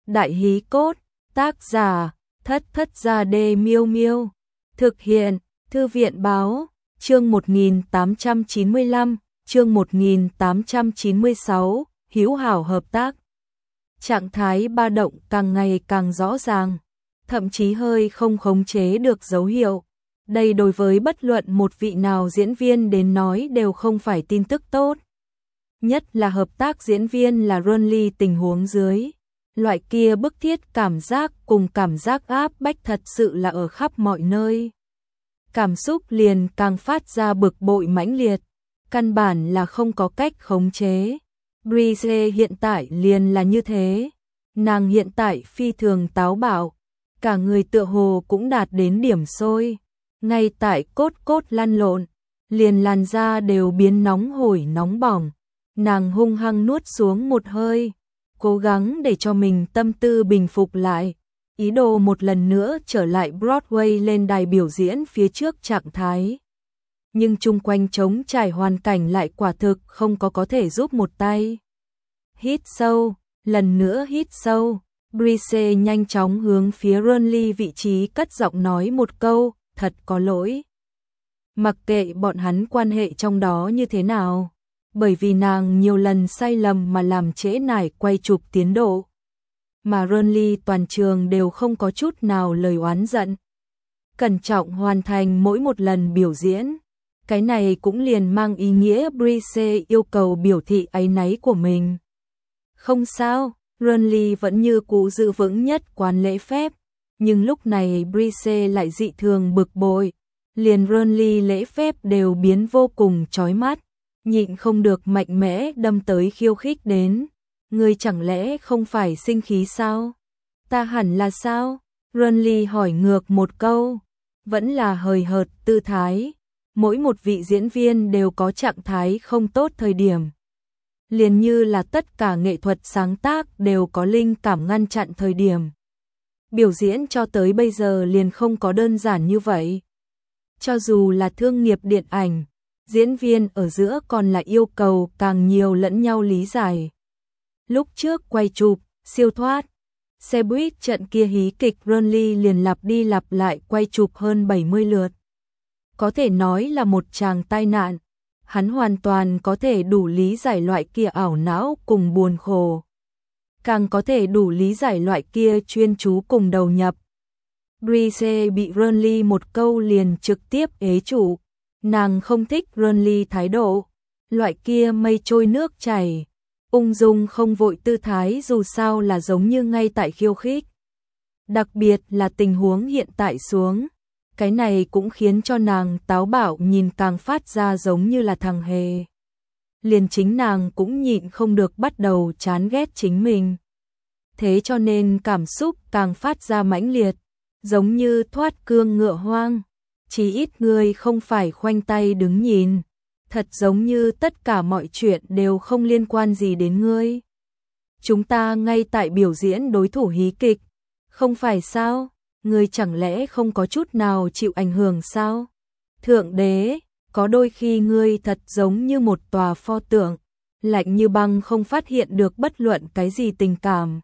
Đại hí cốt, tác giả, Thất Thất Gia Đê Miêu Miêu. Thực hiện, Thư viện báo, chương 1895, chương 1896, hữu hảo hợp tác. Trạng thái ba động càng ngày càng rõ ràng, thậm chí hơi không khống chế được dấu hiệu. Đây đối với bất luận một vị nào diễn viên đến nói đều không phải tin tức tốt. Nhất là hợp tác diễn viên là Runly tình huống dưới. Loại kia bức thiết cảm giác cùng cảm giác áp bách thật sự là ở khắp mọi nơi. Cảm xúc liền càng phát ra bực bội mãnh liệt, căn bản là không có cách khống chế. Brise hiện tại liền là như thế. Nàng hiện tại phi thường táo bạo, cả người tựa hồ cũng đạt đến điểm sôi. Ngay tại cốt lăn lộn, liền làn da đều biến nóng hổi nóng bỏng. Nàng hung hăng nuốt xuống một hơi, cố gắng để cho mình tâm tư bình phục lại, ý đồ một lần nữa trở lại Broadway lên đài biểu diễn phía trước trạng thái. Nhưng chung quanh trống trải hoàn cảnh lại quả thực không có thể giúp một tay. Hít sâu, lần nữa hít sâu, Brise nhanh chóng hướng phía Runly vị trí cất giọng nói một câu, thật có lỗi. Mặc kệ bọn hắn quan hệ trong đó như thế nào, bởi vì nàng nhiều lần sai lầm mà làm trễ nải quay chụp tiến độ. Mà Runly toàn trường đều không có chút nào lời oán giận. Cẩn trọng hoàn thành mỗi một lần biểu diễn. Cái này cũng liền mang ý nghĩa Brise yêu cầu biểu thị áy náy của mình. Không sao, Runly vẫn như cũ giữ vững nhất quán lễ phép. Nhưng lúc này Brise lại dị thường bực bội. Liền Runly lễ phép đều biến vô cùng chói mắt. Nhịn không được mạnh mẽ đâm tới khiêu khích đến. Ngươi chẳng lẽ không phải sinh khí sao? Ta hẳn là sao? Runly hỏi ngược một câu. Vẫn là hời hợt tư thái. Mỗi một vị diễn viên đều có trạng thái không tốt thời điểm. Liền như là tất cả nghệ thuật sáng tác đều có linh cảm ngăn chặn thời điểm. Biểu diễn cho tới bây giờ liền không có đơn giản như vậy. Cho dù là thương nghiệp điện ảnh, diễn viên ở giữa còn là yêu cầu càng nhiều lẫn nhau lý giải. Lúc trước quay chụp, siêu thoát, xe buýt trận kia hí kịch Runly liền lặp đi lặp lại quay chụp hơn 70 lượt. Có thể nói là một tràng tai nạn, hắn hoàn toàn có thể đủ lý giải loại kia ảo não cùng buồn khổ. Càng có thể đủ lý giải loại kia chuyên chú cùng đầu nhập. Brise bị Runly một câu liền trực tiếp ế chủ. Nàng không thích Runly thái độ, loại kia mây trôi nước chảy, ung dung không vội tư thái dù sao là giống như ngay tại khiêu khích. Đặc biệt là tình huống hiện tại xuống, cái này cũng khiến cho nàng táo bạo nhìn càng phát ra giống như là thằng hề. Liền chính nàng cũng nhịn không được bắt đầu chán ghét chính mình. Thế cho nên cảm xúc càng phát ra mãnh liệt, giống như thoát cương ngựa hoang. Chỉ ít ngươi không phải khoanh tay đứng nhìn, thật giống như tất cả mọi chuyện đều không liên quan gì đến ngươi. Chúng ta ngay tại biểu diễn đối thủ hí kịch, không phải sao? Ngươi chẳng lẽ không có chút nào chịu ảnh hưởng sao? Thượng đế, có đôi khi ngươi thật giống như một tòa pho tượng, lạnh như băng không phát hiện được bất luận cái gì tình cảm.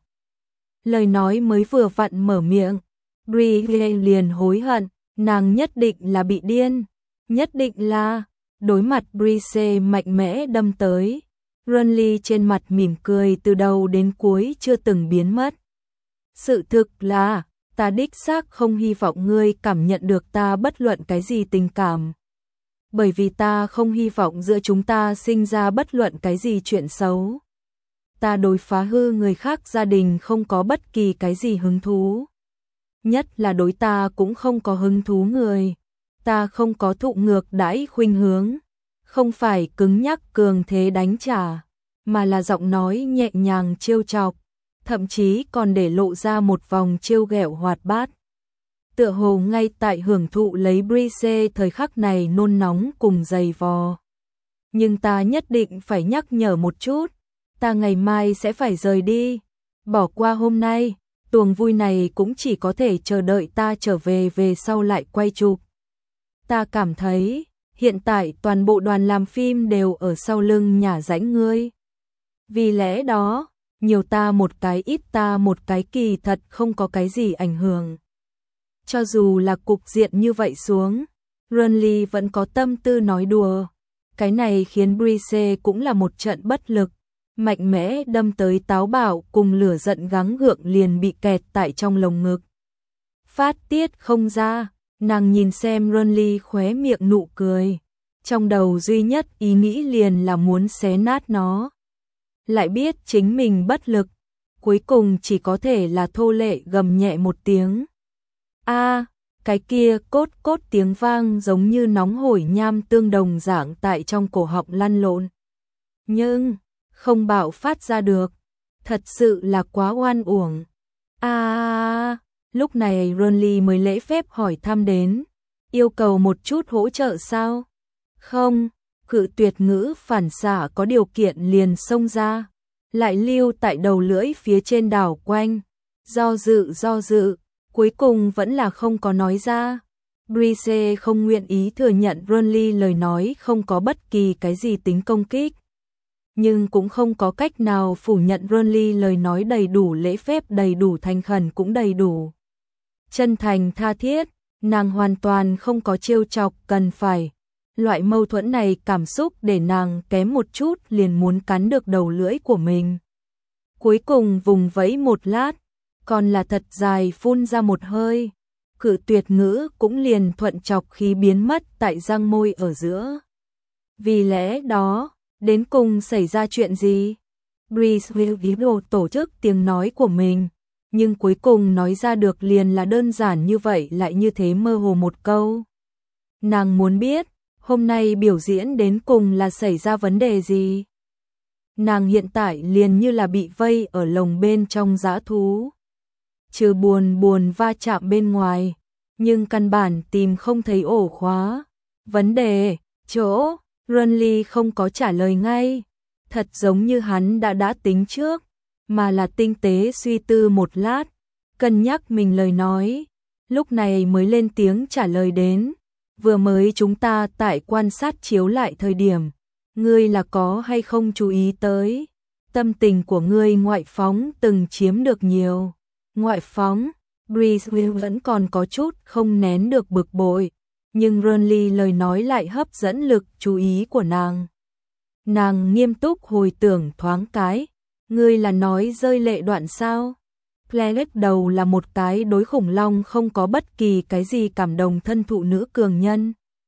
Lời nói mới vừa vặn mở miệng, Brie liền hối hận. Nàng nhất định là bị điên, nhất định là. Đối mặt Brise mạnh mẽ đâm tới, Runly trên mặt mỉm cười từ đầu đến cuối chưa từng biến mất. Sự thực là, ta đích xác không hy vọng ngươi cảm nhận được ta bất luận cái gì tình cảm. Bởi vì ta không hy vọng giữa chúng ta sinh ra bất luận cái gì chuyện xấu. Ta đối phá hư người khác gia đình không có bất kỳ cái gì hứng thú. Nhất là đối ta cũng không có hứng thú người. Ta không có thụ ngược đãi khuynh hướng. Không phải cứng nhắc cường thế đánh trả, mà là giọng nói nhẹ nhàng trêu chọc, thậm chí còn để lộ ra một vòng trêu ghẹo hoạt bát. Tựa hồ ngay tại hưởng thụ lấy Brise thời khắc này nôn nóng cùng dày vò. Nhưng ta nhất định phải nhắc nhở một chút, ta ngày mai sẽ phải rời đi. Bỏ qua hôm nay, tuồng vui này cũng chỉ có thể chờ đợi ta trở về sau lại quay chụp. Ta cảm thấy, hiện tại toàn bộ đoàn làm phim đều ở sau lưng nhả rãnh ngươi. Vì lẽ đó, nhiều ta một cái ít ta một cái kỳ thật không có cái gì ảnh hưởng. Cho dù là cục diện như vậy xuống, Renly vẫn có tâm tư nói đùa. Cái này khiến Brice cũng là một trận bất lực, mạnh mẽ đâm tới táo bạo cùng lửa giận gắng gượng liền bị kẹt tại trong lồng ngực. Phát tiết không ra, nàng nhìn xem Renly khóe miệng nụ cười. Trong đầu duy nhất ý nghĩ liền là muốn xé nát nó. Lại biết chính mình bất lực, cuối cùng chỉ có thể là thô lệ gầm nhẹ một tiếng. A, cái kia cốt cốt tiếng vang giống như nóng hổi nham tương đồng dạng tại trong cổ họng lăn lộn. Nhưng, không bạo phát ra được, thật sự là quá oan uổng. A, lúc này Renly mới lễ phép hỏi thăm đến, yêu cầu một chút hỗ trợ sao? Không, cự tuyệt ngữ phản xạ có điều kiện liền xông ra, lại lưu tại đầu lưỡi phía trên đảo quanh, do dự, cuối cùng vẫn là không có nói ra. Brice không nguyện ý thừa nhận Renly lời nói không có bất kỳ cái gì tính công kích, nhưng cũng không có cách nào phủ nhận Renly lời nói đầy đủ lễ phép, đầy đủ thành khẩn cũng đầy đủ chân thành tha thiết, nàng hoàn toàn không có trêu chọc cần phải. Loại mâu thuẫn này cảm xúc để nàng kém một chút liền muốn cắn được đầu lưỡi của mình. Cuối cùng vùng vẫy một lát, còn là thật dài phun ra một hơi, cự tuyệt ngữ cũng liền thuận chọc khí biến mất tại răng môi ở giữa. Vì lẽ đó, đến cùng xảy ra chuyện gì? Brice will tổ chức tiếng nói của mình, nhưng cuối cùng nói ra được liền là đơn giản như vậy lại như thế mơ hồ một câu. Nàng muốn biết, hôm nay biểu diễn đến cùng là xảy ra vấn đề gì? Nàng hiện tại liền như là bị vây ở lồng bên trong dã thú. Trừ buồn va chạm bên ngoài, nhưng căn bản tìm không thấy ổ khóa. Vấn đề, chỗ, Renly không có trả lời ngay. Thật giống như hắn đã tính trước, mà là tinh tế suy tư một lát, cân nhắc mình lời nói. Lúc này mới lên tiếng trả lời đến. Vừa mới chúng ta tại quan sát chiếu lại thời điểm, ngươi là có hay không chú ý tới, tâm tình của ngươi ngoại phóng từng chiếm được nhiều. Ngoại phóng, Brice vẫn còn có chút không nén được bực bội, nhưng Renly lời nói lại hấp dẫn lực chú ý của nàng. Nàng nghiêm túc hồi tưởng thoáng cái, ngươi là nói rơi lệ đoạn sao? Planet đầu là một cái đối khủng long không có bất kỳ cái gì cảm động thân thụ nữ cường nhân.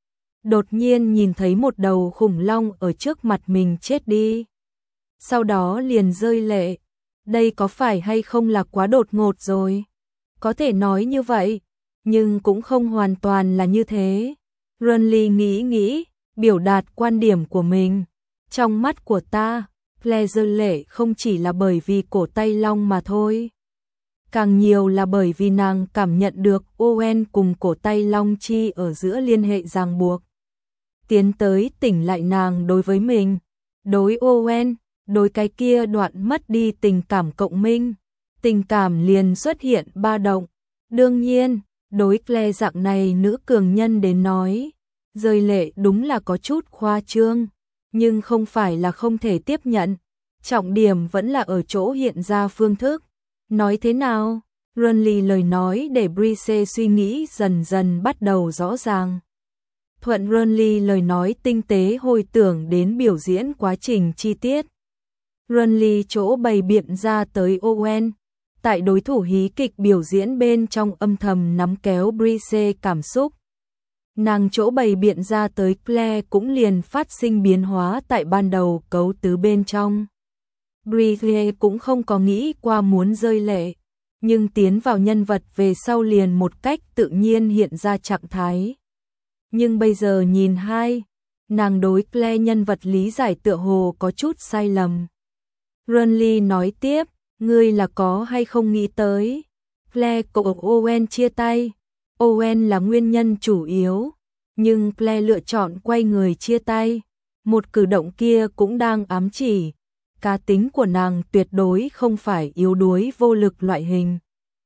Đột nhiên nhìn thấy một đầu khủng long ở trước mặt mình chết đi. Sau đó liền rơi lệ. Đây có phải hay không là quá đột ngột rồi? Có thể nói như vậy, nhưng cũng không hoàn toàn là như thế. Renly nghĩ, biểu đạt quan điểm của mình. Trong mắt của ta, Claire rơi lệ không chỉ là bởi vì cổ tay long mà thôi. Càng nhiều là bởi vì nàng cảm nhận được Owen cùng cổ tay long chi ở giữa liên hệ ràng buộc. Tiến tới tỉnh lại nàng đối với mình, đối Owen, đối cái kia đoạn mất đi tình cảm cộng minh, tình cảm liền xuất hiện ba động. Đương nhiên, đối Claire dạng này nữ cường nhân đến nói, rơi lệ đúng là có chút khoa trương, nhưng không phải là không thể tiếp nhận. Trọng điểm vẫn là ở chỗ hiện ra phương thức. Nói thế nào? Renly lời nói để Brice suy nghĩ dần dần bắt đầu rõ ràng. Thuận Renly lời nói tinh tế hồi tưởng đến biểu diễn quá trình chi tiết. Renly chỗ bày biện ra tới Owen, tại đối thủ hí kịch biểu diễn bên trong âm thầm nắm kéo Brice cảm xúc. Nàng chỗ bày biện ra tới Claire cũng liền phát sinh biến hóa tại ban đầu cấu tứ bên trong. Brice cũng không có nghĩ qua muốn rơi lệ, nhưng tiến vào nhân vật về sau liền một cách tự nhiên hiện ra trạng thái. Nhưng bây giờ nhìn nàng đối Claire nhân vật lý giải tựa hồ có chút sai lầm. Renly nói tiếp, ngươi là có hay không nghĩ tới, Claire cùng Owen chia tay, Owen là nguyên nhân chủ yếu, nhưng Claire lựa chọn quay người chia tay, một cử động kia cũng đang ám chỉ, cá tính của nàng tuyệt đối không phải yếu đuối vô lực loại hình.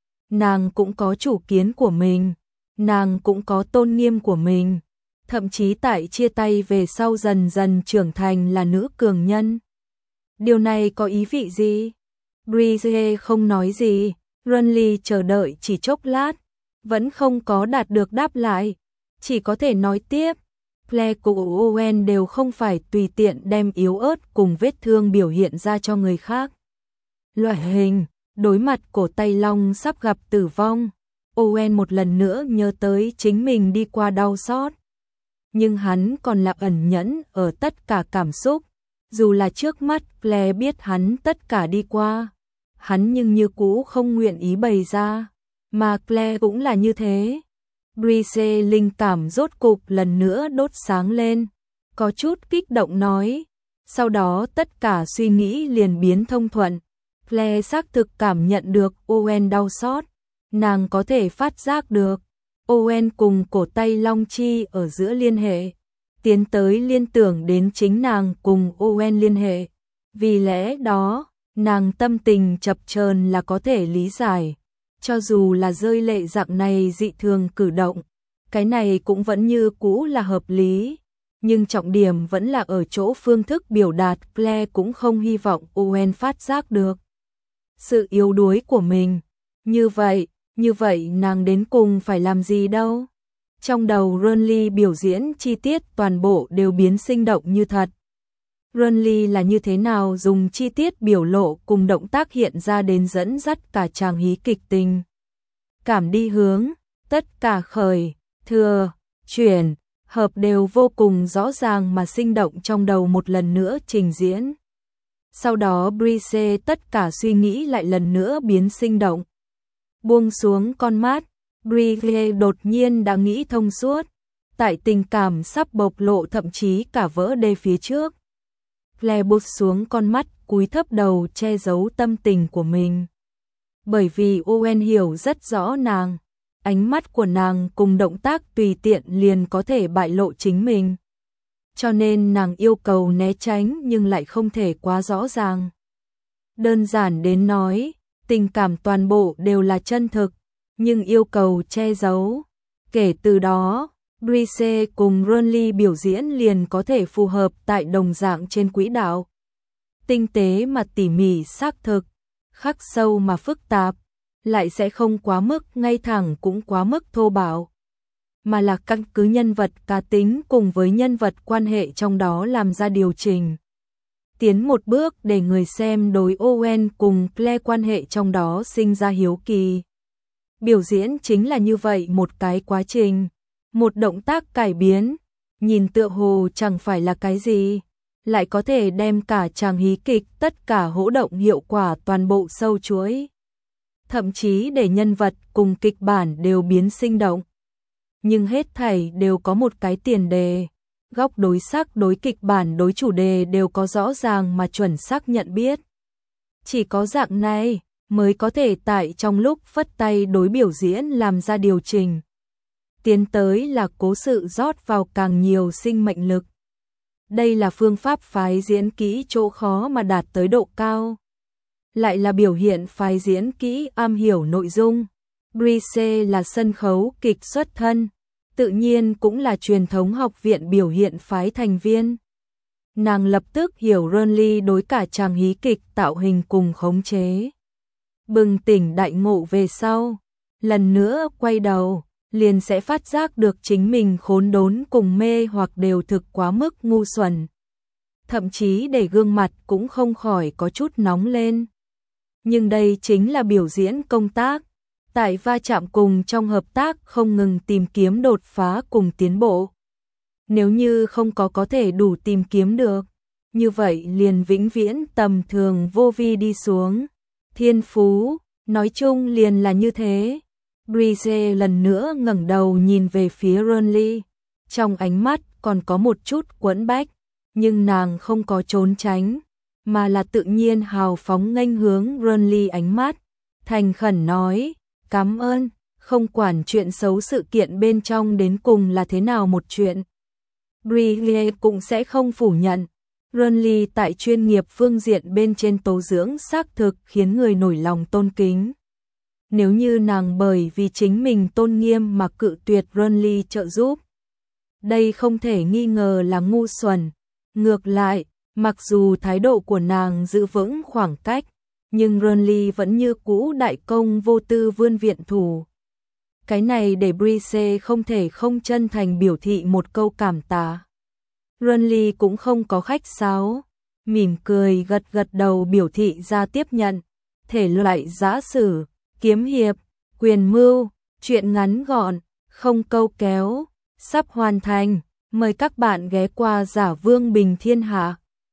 Nàng cũng có chủ kiến của mình, nàng cũng có tôn nghiêm của mình, thậm chí tại chia tay về sau dần dần trưởng thành là nữ cường nhân. Điều này có ý vị gì? Breeze không nói gì, Renly chờ đợi chỉ chốc lát, vẫn không có đạt được đáp lại, chỉ có thể nói tiếp. Claire cùng Owen đều không phải tùy tiện đem yếu ớt cùng vết thương biểu hiện ra cho người khác. Loại hình, đối mặt cổ Tây Long sắp gặp tử vong, Owen một lần nữa nhớ tới chính mình đi qua đau xót. Nhưng hắn còn là ẩn nhẫn ở tất cả cảm xúc, dù là trước mắt Claire biết hắn tất cả đi qua, hắn nhưng như cũ không nguyện ý bày ra, mà Claire cũng là như thế. Breeze linh cảm rốt cục lần nữa đốt sáng lên, có chút kích động nói, sau đó tất cả suy nghĩ liền biến thông thuận. Claire xác thực cảm nhận được Owen đau xót, nàng có thể phát giác được Owen cùng cổ Tây Long Chi ở giữa liên hệ, tiến tới liên tưởng đến chính nàng cùng Owen liên hệ. Vì lẽ đó, nàng tâm tình chập chờn là có thể lý giải, cho dù là rơi lệ dạng này dị thường cử động, cái này cũng vẫn như cũ là hợp lý, nhưng trọng điểm vẫn là ở chỗ phương thức biểu đạt. Claire cũng không hy vọng Owen phát giác được sự yếu đuối của mình. Như vậy nàng đến cùng phải làm gì đâu? Trong đầu Renly biểu diễn chi tiết toàn bộ đều biến sinh động như thật. Renly là như thế nào dùng chi tiết biểu lộ cùng động tác hiện ra đến dẫn dắt cả chàng hí kịch tình. Cảm đi hướng, tất cả khởi, thừa, chuyển, hợp đều vô cùng rõ ràng mà sinh động trong đầu một lần nữa trình diễn. Sau đó Breeze tất cả suy nghĩ lại lần nữa biến sinh động. Buông xuống con mắt, Breeze đột nhiên đã nghĩ thông suốt, tại tình cảm sắp bộc lộ thậm chí cả vỡ đê phía trước. Claire buông xuống con mắt, cúi thấp đầu che giấu tâm tình của mình. Bởi vì Owen hiểu rất rõ nàng, ánh mắt của nàng cùng động tác tùy tiện liền có thể bại lộ chính mình. Cho nên nàng yêu cầu né tránh nhưng lại không thể quá rõ ràng. Đơn giản đến nói, tình cảm toàn bộ đều là chân thực, nhưng yêu cầu che giấu. Kể từ đó, Breeze cùng Renly biểu diễn liền có thể phù hợp tại đồng dạng trên quỹ đạo. Tinh tế mà tỉ mỉ xác thực, khắc sâu mà phức tạp, lại sẽ không quá mức ngay thẳng cũng quá mức thô bạo, mà là căn cứ nhân vật cá tính cùng với nhân vật quan hệ trong đó làm ra điều chỉnh. Tiến một bước để người xem đối Owen cùng Claire quan hệ trong đó sinh ra hiếu kỳ. Biểu diễn chính là như vậy một cái quá trình, một động tác cải biến, nhìn tựa hồ chẳng phải là cái gì, lại có thể đem cả chàng hí kịch tất cả hỗ động hiệu quả toàn bộ sâu chuỗi. Thậm chí để nhân vật cùng kịch bản đều biến sinh động. Nhưng hết thảy đều có một cái tiền đề, góc đối sắc đối kịch bản đối chủ đề đều có rõ ràng mà chuẩn xác nhận biết. Chỉ có dạng này mới có thể tại trong lúc phất tay đối biểu diễn làm ra điều chỉnh. Tiến tới là cố sự rót vào càng nhiều sinh mệnh lực. Đây là phương pháp phái diễn kỹ chỗ khó mà đạt tới độ cao. Lại là biểu hiện phái diễn kỹ am hiểu nội dung. Breeze là sân khấu kịch xuất thân, tự nhiên cũng là truyền thống học viện biểu hiện phái thành viên. Nàng lập tức hiểu Renly đối cả chàng hí kịch tạo hình cùng khống chế. Bừng tỉnh đại ngộ về sau, lần nữa quay đầu, liền sẽ phát giác được chính mình khốn đốn cùng mê hoặc đều thực quá mức ngu xuẩn. Thậm chí để gương mặt cũng không khỏi có chút nóng lên. Nhưng đây chính là biểu diễn công tác, tại va chạm cùng trong hợp tác không ngừng tìm kiếm đột phá cùng tiến bộ. Nếu như không có thể đủ tìm kiếm được, như vậy liền vĩnh viễn tầm thường vô vi đi xuống. Thiên phú, nói chung liền là như thế. Breeze lần nữa ngẩng đầu nhìn về phía Renly, trong ánh mắt còn có một chút quẫn bách, nhưng nàng không có trốn tránh, mà là tự nhiên hào phóng nghênh hướng Renly ánh mắt, thành khẩn nói, cảm ơn, không quản chuyện xấu sự kiện bên trong đến cùng là thế nào một chuyện. Breeze cũng sẽ không phủ nhận, Renly tại chuyên nghiệp phương diện bên trên tố dưỡng xác thực khiến người nổi lòng tôn kính. Nếu như nàng bởi vì chính mình tôn nghiêm mà cự tuyệt Renly trợ giúp, đây không thể nghi ngờ là ngu xuẩn. Ngược lại, mặc dù thái độ của nàng giữ vững khoảng cách, nhưng Burnley vẫn như cũ đại công vô tư vươn viện thủ. Cái này để Brise không thể không chân thành biểu thị một câu cảm tạ. Burnley cũng không có khách sáo, mỉm cười gật gật đầu biểu thị ra tiếp nhận. Thể loại giã sử, kiếm hiệp, quyền mưu, truyện ngắn gọn, không câu kéo, sắp hoàn thành. Mời các bạn ghé qua Giả Vương Bình Thiên Hạ.